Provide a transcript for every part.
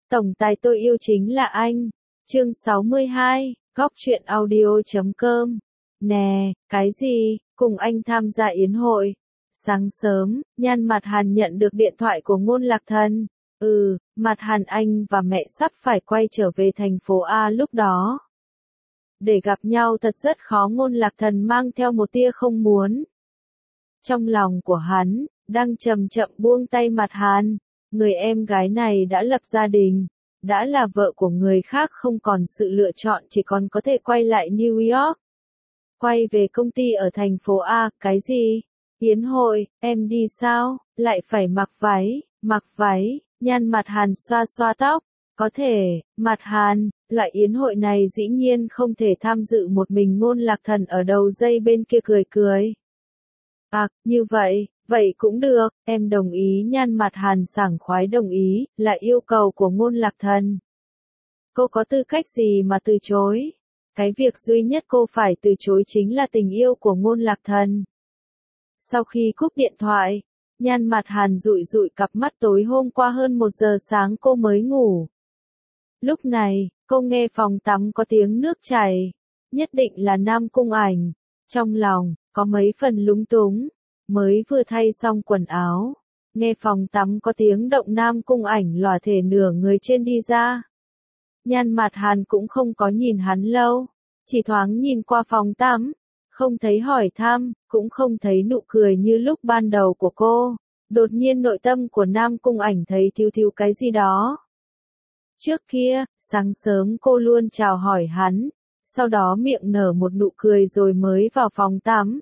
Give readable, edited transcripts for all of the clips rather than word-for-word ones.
Tổng tài tôi yêu chính là anh. Chương 62, Góc truyện audio.com. Nè, cái gì, cùng anh tham gia yến hội. Sáng sớm, Nhan Mặt Hàn nhận được điện thoại của Ngôn Lạc Thần. Mặt Hàn anh và mẹ sắp phải quay trở về thành phố A lúc đó. Để gặp nhau thật rất khó, Ngôn Lạc Thần mang theo một tia không muốn. Trong lòng của hắn, đang chậm chậm buông tay Mặt Hàn. Người em gái này đã lập gia đình, đã là vợ của người khác, không còn sự lựa chọn, chỉ còn có thể quay lại New York. Quay về công ty ở thành phố A. Cái gì? Yến hội, em đi sao? Lại phải mặc váy, Nhan Mặt Hàn xoa xoa tóc. Có thể, Mặt Hàn, loại yến hội này dĩ nhiên không thể tham dự một mình. Ngôn Lạc Thần ở đầu dây bên kia cười cười. Như vậy cũng được, em đồng ý. Nhan Mặt Hàn sảng khoái đồng ý, là yêu cầu của Ngôn Lạc Thần. Cô có tư cách gì mà từ chối? Cái việc duy nhất cô phải từ chối chính là tình yêu của Ngôn Lạc Thần. Sau khi cúp điện thoại, Nhan Mặt Hàn dụi dụi cặp mắt, tối hôm qua hơn 1 giờ sáng cô mới ngủ. Lúc này, cô nghe phòng tắm có tiếng nước chảy, nhất định là Nam Cung Ảnh. Trong lòng, có mấy phần lúng túng, mới vừa thay xong quần áo, nghe phòng tắm có tiếng động, Nam Cung Ảnh lòa thể nửa người trên đi ra. Nhan Mặt Hàn cũng không có nhìn hắn lâu, chỉ thoáng nhìn qua phòng tắm, không thấy hỏi thăm, cũng không thấy nụ cười như lúc ban đầu của cô. Đột nhiên nội tâm của Nam Cung Ảnh thấy thiếu cái gì đó. Trước kia, sáng sớm cô luôn chào hỏi hắn, sau đó miệng nở một nụ cười rồi mới vào phòng tắm.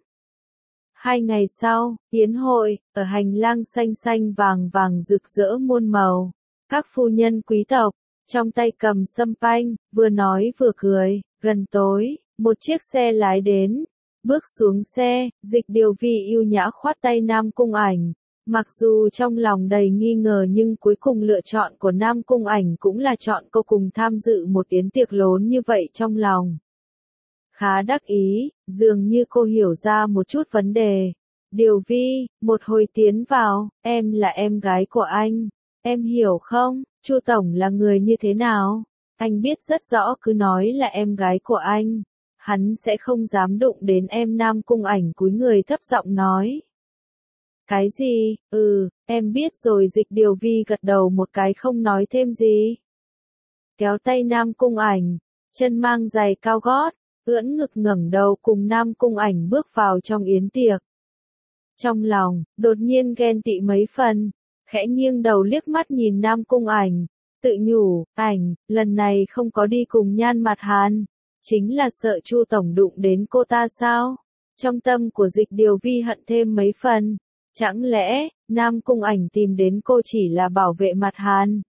2 ngày sau, yến hội, ở hành lang xanh xanh vàng vàng rực rỡ muôn màu. Các phu nhân quý tộc, trong tay cầm sâm panh, vừa nói vừa cười. Gần tối, một chiếc xe lái đến. Bước xuống xe, Dịch Điều Vi yêu nhã khoát tay Nam Cung Ảnh. Mặc dù trong lòng đầy nghi ngờ nhưng cuối cùng lựa chọn của Nam Cung Ảnh cũng là chọn cô cùng tham dự một yến tiệc lớn như vậy. Trong lòng khá đắc ý, dường như cô hiểu ra một chút vấn đề. Điều Vi, một hồi tiến vào, em là em gái của anh. Em hiểu không, Chu Tổng là người như thế nào? Anh biết rất rõ, cứ nói là em gái của anh, hắn sẽ không dám đụng đến em. Nam Cung Ảnh cúi người thấp giọng nói. Cái gì? Em biết rồi. Dịch Điều Vi gật đầu một cái không nói thêm gì. Kéo tay Nam Cung Ảnh, chân mang giày cao gót, ưỡn ngực ngẩng đầu cùng Nam Cung Ảnh bước vào trong yến tiệc. Trong lòng, đột nhiên ghen tị mấy phần, khẽ nghiêng đầu liếc mắt nhìn Nam Cung Ảnh, tự nhủ, Ảnh, lần này không có đi cùng Nhan Mặt Hàn, chính là sợ Chu Tổng đụng đến cô ta sao? Trong tâm của Dịch Điều Vi hận thêm mấy phần, chẳng lẽ, Nam Cung Ảnh tìm đến cô chỉ là bảo vệ Mặt Hàn?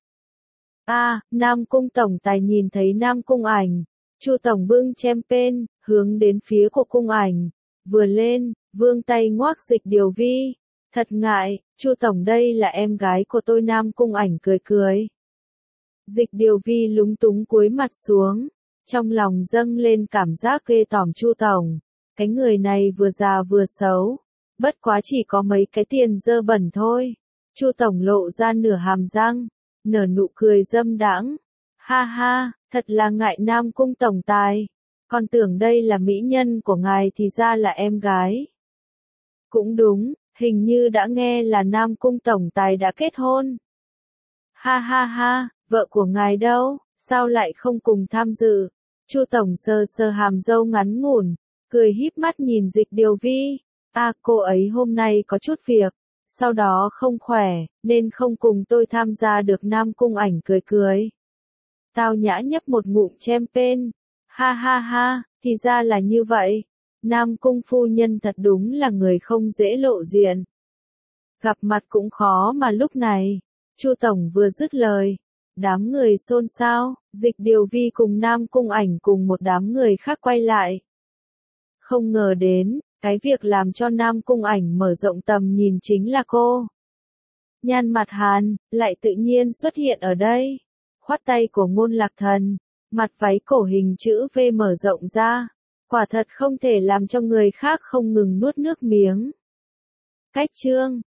Nam Cung Tổng tài nhìn thấy Nam Cung Ảnh, Chu Tổng bưng champagne, hướng đến phía của Cung Ảnh, vừa lên, vươn tay ngoắc Dịch Điều Vi. Thật ngại, Chu Tổng đây là em gái của tôi. Nam Cung Ảnh cười cười. Dịch Điều Vi lúng túng cúi mặt xuống, trong lòng dâng lên cảm giác ghê tởm. Chu Tổng, cái người này vừa già vừa xấu, bất quá chỉ có mấy cái tiền dơ bẩn thôi. Chu Tổng lộ ra nửa hàm răng, nở nụ cười dâm đãng. Ha ha, thật là ngại Nam Cung Tổng tài, còn tưởng đây là mỹ nhân của ngài thì ra là em gái. Cũng đúng, hình như đã nghe là Nam Cung Tổng tài đã kết hôn. Ha ha ha, vợ của ngài đâu, sao lại không cùng tham dự? Chu Tổng sờ sờ hàm râu ngắn ngủn, cười híp mắt nhìn Dịch Điều Vi. Cô ấy hôm nay có chút việc, sau đó không khỏe, nên không cùng tôi tham gia được. Nam Cung Ảnh cười cười. Tao nhã nhấp một ngụm champagne. Ha ha ha, thì ra là như vậy. Nam Cung phu nhân thật đúng là người không dễ lộ diện. Gặp mặt cũng khó mà. Lúc này, Chu Tổng vừa dứt lời, đám người xôn xao, Dịch Điều Vi cùng Nam Cung Ảnh cùng một đám người khác quay lại. Không ngờ đến, cái việc làm cho Nam Cung Ảnh mở rộng tầm nhìn chính là cô. Nhan Mặt Hàn, lại tự nhiên xuất hiện ở đây. Khoát tay của Ngôn Lạc Thần, mặt váy cổ hình chữ V mở rộng ra. Quả thật không thể làm cho người khác không ngừng nuốt nước miếng. Cách chương